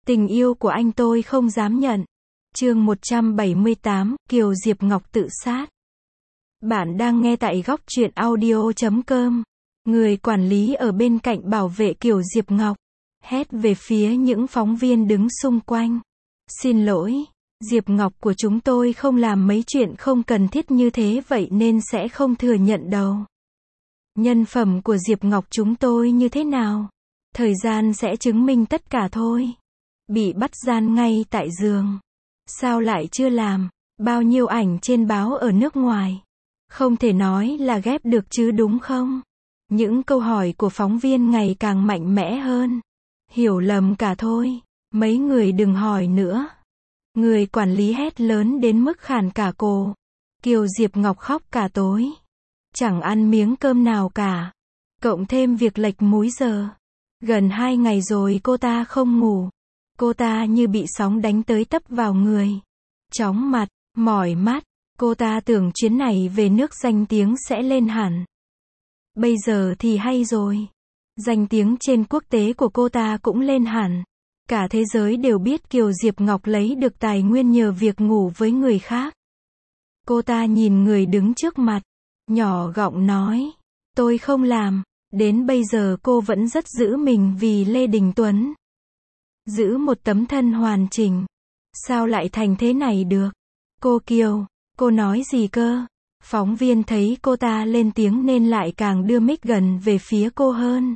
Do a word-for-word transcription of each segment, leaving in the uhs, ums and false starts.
Tình yêu của anh tôi không dám nhận. Chương một trăm bảy mươi tám, Kiều Diệp Ngọc tự sát. Bạn đang nghe tại góc truyện audio chấm com. Người quản lý ở bên cạnh bảo vệ Kiều Diệp Ngọc, hét về phía những phóng viên đứng xung quanh. Xin lỗi, Diệp Ngọc của chúng tôi không làm mấy chuyện không cần thiết như thế vậy nên sẽ không thừa nhận đâu. Nhân phẩm của Diệp Ngọc chúng tôi như thế nào? Thời gian sẽ chứng minh tất cả thôi. Bị bắt gian ngay tại giường. Sao lại chưa làm? Bao nhiêu ảnh trên báo ở nước ngoài. Không thể nói là ghép được chứ đúng không? Những câu hỏi của phóng viên ngày càng mạnh mẽ hơn. Hiểu lầm cả thôi. Mấy người đừng hỏi nữa. Người quản lý hét lớn đến mức khàn cả cổ. Kiều Diệp Ngọc khóc cả tối. Chẳng ăn miếng cơm nào cả. Cộng thêm việc lệch múi giờ. Gần hai ngày rồi cô ta không ngủ. Cô ta như bị sóng đánh tới tấp vào người. Chóng mặt, mỏi mắt. Cô ta tưởng chuyến này về nước danh tiếng sẽ lên hẳn. Bây giờ thì hay rồi. Danh tiếng trên quốc tế của cô ta cũng lên hẳn. Cả thế giới đều biết Kiều Diệp Ngọc lấy được tài nguyên nhờ việc ngủ với người khác. Cô ta nhìn người đứng trước mặt. Nhỏ giọng nói. Tôi không làm. Đến bây giờ cô vẫn rất giữ mình vì Lê Đình Tuấn. Giữ một tấm thân hoàn chỉnh. Sao lại thành thế này được? Cô Kiều, cô nói gì cơ? Phóng viên thấy cô ta lên tiếng nên lại càng đưa mic gần về phía cô hơn.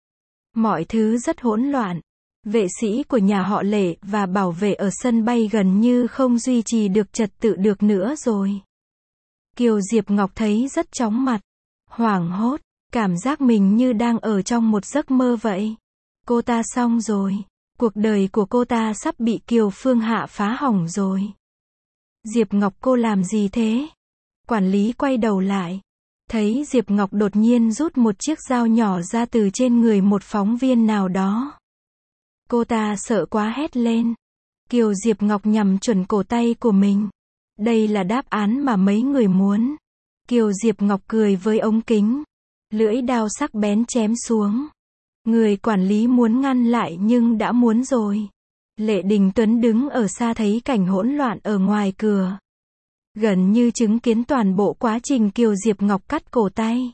Mọi thứ rất hỗn loạn. Vệ sĩ của nhà họ Lệ và bảo vệ ở sân bay gần như không duy trì được trật tự được nữa rồi. Kiều Diệp Ngọc thấy rất chóng mặt. Hoảng hốt, cảm giác mình như đang ở trong một giấc mơ vậy. Cô ta xong rồi. Cuộc đời của cô ta sắp bị Kiều Phương Hạ phá hỏng rồi. Diệp Ngọc cô làm gì thế? Quản lý quay đầu lại. Thấy Diệp Ngọc đột nhiên rút một chiếc dao nhỏ ra từ trên người một phóng viên nào đó. Cô ta sợ quá hét lên. Kiều Diệp Ngọc nhằm chuẩn cổ tay của mình. Đây là đáp án mà mấy người muốn. Kiều Diệp Ngọc cười với ống kính. Lưỡi dao sắc bén chém xuống. Người quản lý muốn ngăn lại nhưng đã muốn rồi. Lệ Đình Tuấn đứng ở xa thấy cảnh hỗn loạn ở ngoài cửa. Gần như chứng kiến toàn bộ quá trình Kiều Diệp Ngọc cắt cổ tay.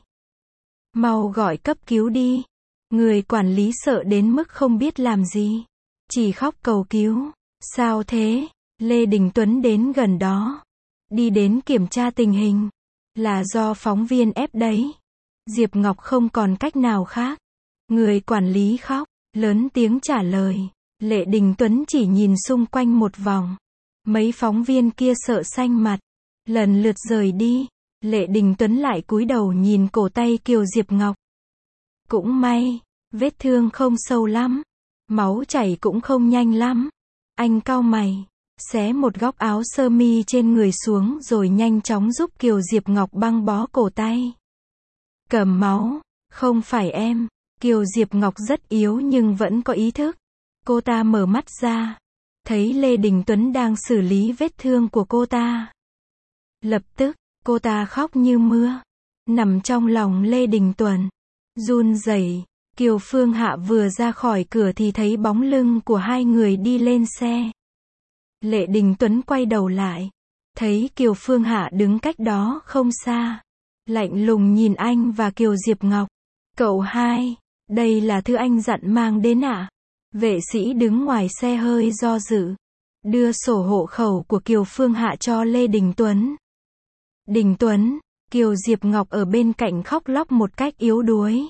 Mau gọi cấp cứu đi. Người quản lý sợ đến mức không biết làm gì. Chỉ khóc cầu cứu. Sao thế? Lê Đình Tuấn đến gần đó. Đi đến kiểm tra tình hình. Là do phóng viên ép đấy. Diệp Ngọc không còn cách nào khác. Người quản lý khóc, lớn tiếng trả lời. Lệ Đình Tuấn chỉ nhìn xung quanh một vòng. Mấy phóng viên kia sợ xanh mặt. Lần lượt rời đi. Lệ Đình Tuấn lại cúi đầu nhìn cổ tay Kiều Diệp Ngọc. Cũng may, vết thương không sâu lắm. Máu chảy cũng không nhanh lắm. Anh cau mày, xé một góc áo sơ mi trên người xuống rồi nhanh chóng giúp Kiều Diệp Ngọc băng bó cổ tay. Cầm máu, không phải em. Kiều Diệp Ngọc rất yếu nhưng vẫn có ý thức. Cô ta mở mắt ra. Thấy Lê Đình Tuấn đang xử lý vết thương của cô ta. Lập tức, cô ta khóc như mưa. Nằm trong lòng Lê Đình Tuấn. Run rẩy. Kiều Phương Hạ vừa ra khỏi cửa thì thấy bóng lưng của hai người đi lên xe. Lệ Đình Tuấn quay đầu lại. Thấy Kiều Phương Hạ đứng cách đó không xa. Lạnh lùng nhìn anh và Kiều Diệp Ngọc. Cậu hai. Đây là thứ anh dặn mang đến ạ. À? Vệ sĩ đứng ngoài xe hơi do dự. Đưa sổ hộ khẩu của Kiều Phương Hạ cho Lê Đình Tuấn. Đình Tuấn, Kiều Diệp Ngọc ở bên cạnh khóc lóc một cách yếu đuối.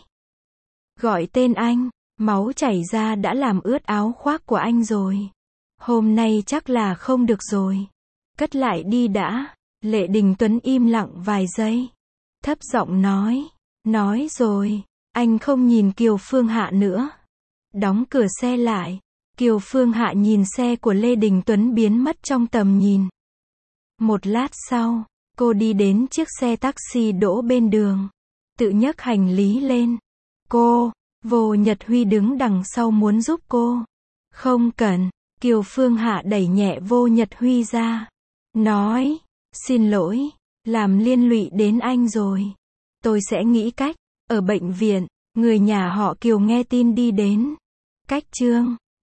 Gọi tên anh, máu chảy ra đã làm ướt áo khoác của anh rồi. Hôm nay chắc là không được rồi. Cất lại đi đã. Lệ Đình Tuấn im lặng vài giây. Thấp giọng nói. Nói rồi. Anh không nhìn Kiều Phương Hạ nữa. Đóng cửa xe lại. Kiều Phương Hạ nhìn xe của Lê Đình Tuấn biến mất trong tầm nhìn. Một lát sau, cô đi đến chiếc xe taxi đỗ bên đường. Tự nhấc hành lý lên. Cô, Vô Nhật Huy đứng đằng sau muốn giúp cô. Không cần. Kiều Phương Hạ đẩy nhẹ Vô Nhật Huy ra. Nói, xin lỗi, làm liên lụy đến anh rồi. Tôi sẽ nghĩ cách. Ở bệnh viện, người nhà họ Kiều nghe tin đi đến. Cách Trương,